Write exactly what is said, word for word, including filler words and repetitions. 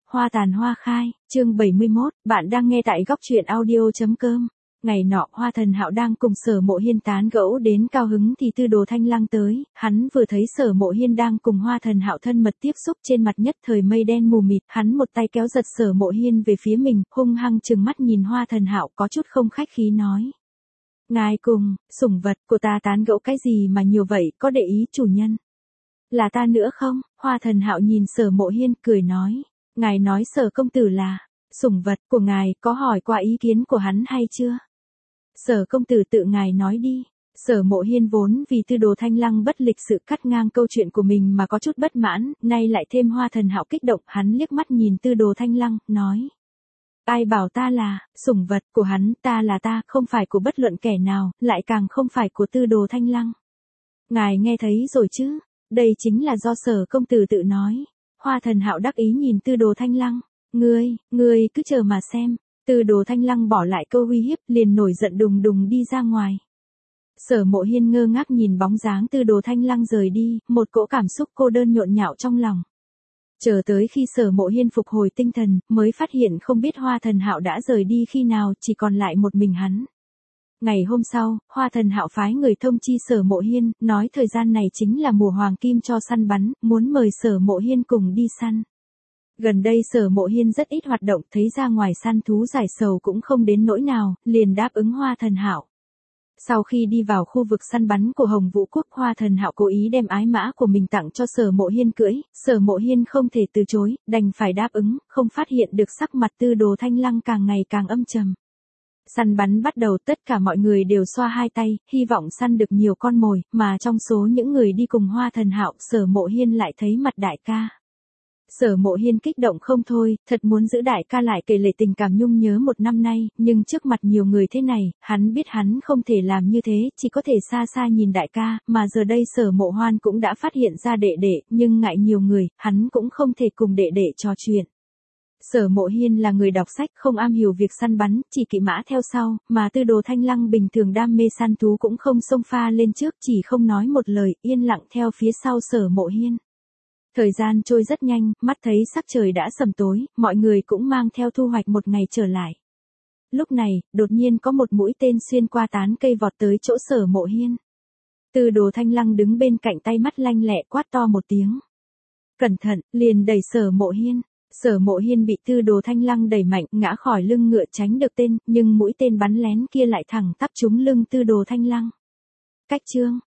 Hoa tàn hoa khai, chương bảy mươi mốt, bạn đang nghe tại góc truyện audio.com. Ngày nọ, Hoa Thần Hạo đang cùng Sở Mộ Hiên tán gẫu đến cao hứng thì Tư Đồ Thanh Lăng tới, hắn vừa thấy Sở Mộ Hiên đang cùng Hoa Thần Hạo thân mật tiếp xúc, trên mặt nhất thời mây đen mù mịt, hắn một tay kéo giật Sở Mộ Hiên về phía mình, hung hăng trừng mắt nhìn Hoa Thần Hạo, có chút không khách khí nói: "Ngài cùng sủng vật của ta tán gẫu cái gì mà nhiều vậy, có để ý chủ nhân là ta nữa không?" Hoa Thần Hạo nhìn Sở Mộ Hiên cười nói: "Ngài nói Sở công tử là sủng vật của ngài, có hỏi qua ý kiến của hắn hay chưa? Sở công tử tự ngài nói đi." Sở Mộ Hiên vốn vì Tư Đồ Thanh Lăng bất lịch sự cắt ngang câu chuyện của mình mà có chút bất mãn, nay lại thêm Hoa Thần Hạo kích động, hắn liếc mắt nhìn Tư Đồ Thanh Lăng, nói: "Ai bảo ta là sủng vật của hắn, ta là ta, không phải của bất luận kẻ nào, lại càng không phải của Tư Đồ Thanh Lăng. Ngài nghe thấy rồi chứ, đây chính là do Sở công tử tự nói." Hoa Thần Hạo đắc ý nhìn Tư Đồ Thanh Lăng: "Ngươi, ngươi cứ chờ mà xem." Tư Đồ Thanh Lăng bỏ lại câu uy hiếp, liền nổi giận đùng đùng đi ra ngoài. Sở Mộ Hiên ngơ ngác nhìn bóng dáng Tư Đồ Thanh Lăng rời đi, một cỗ cảm xúc cô đơn nhộn nhạo trong lòng. Chờ tới khi Sở Mộ Hiên phục hồi tinh thần, mới phát hiện không biết Hoa Thần Hạo đã rời đi khi nào, chỉ còn lại một mình hắn. Ngày hôm sau, Hoa Thần Hạo phái người thông chi Sở Mộ Hiên, nói thời gian này chính là mùa hoàng kim cho săn bắn, muốn mời Sở Mộ Hiên cùng đi săn. Gần đây Sở Mộ Hiên rất ít hoạt động, thấy ra ngoài săn thú giải sầu cũng không đến nỗi nào, liền đáp ứng Hoa Thần Hạo. Sau khi đi vào khu vực săn bắn của Hồng Vũ Quốc, Hoa Thần Hạo cố ý đem ái mã của mình tặng cho Sở Mộ Hiên cưỡi, Sở Mộ Hiên không thể từ chối, đành phải đáp ứng, không phát hiện được sắc mặt Tư Đồ Thanh Lăng càng ngày càng âm trầm. Săn bắn bắt đầu, tất cả mọi người đều xoa hai tay, hy vọng săn được nhiều con mồi, mà trong số những người đi cùng Hoa Thần Hạo, Sở Mộ Hiên lại thấy mặt đại ca. Sở Mộ Hiên kích động không thôi, thật muốn giữ đại ca lại kể lể tình cảm nhung nhớ một năm nay, nhưng trước mặt nhiều người thế này, hắn biết hắn không thể làm như thế, chỉ có thể xa xa nhìn đại ca, mà giờ đây Sở Mộ Hoan cũng đã phát hiện ra đệ đệ, nhưng ngại nhiều người, hắn cũng không thể cùng đệ đệ trò chuyện. Sở Mộ Hiên là người đọc sách, không am hiểu việc săn bắn, chỉ kỵ mã theo sau, mà Tư Đồ Thanh Lăng bình thường đam mê săn thú cũng không xông pha lên trước, chỉ không nói một lời, yên lặng theo phía sau Sở Mộ Hiên. Thời gian trôi rất nhanh, mắt thấy sắc trời đã sầm tối, mọi người cũng mang theo thu hoạch một ngày trở lại. Lúc này, đột nhiên có một mũi tên xuyên qua tán cây vọt tới chỗ Sở Mộ Hiên. Tư Đồ Thanh Lăng đứng bên cạnh, tay mắt lanh lẹ quát to một tiếng: "Cẩn thận!" liền đẩy Sở Mộ Hiên. Sở Mộ Hiên bị Tư Đồ Thanh Lăng đẩy mạnh, ngã khỏi lưng ngựa tránh được tên, nhưng mũi tên bắn lén kia lại thẳng tắp trúng lưng Tư Đồ Thanh Lăng. Cách chương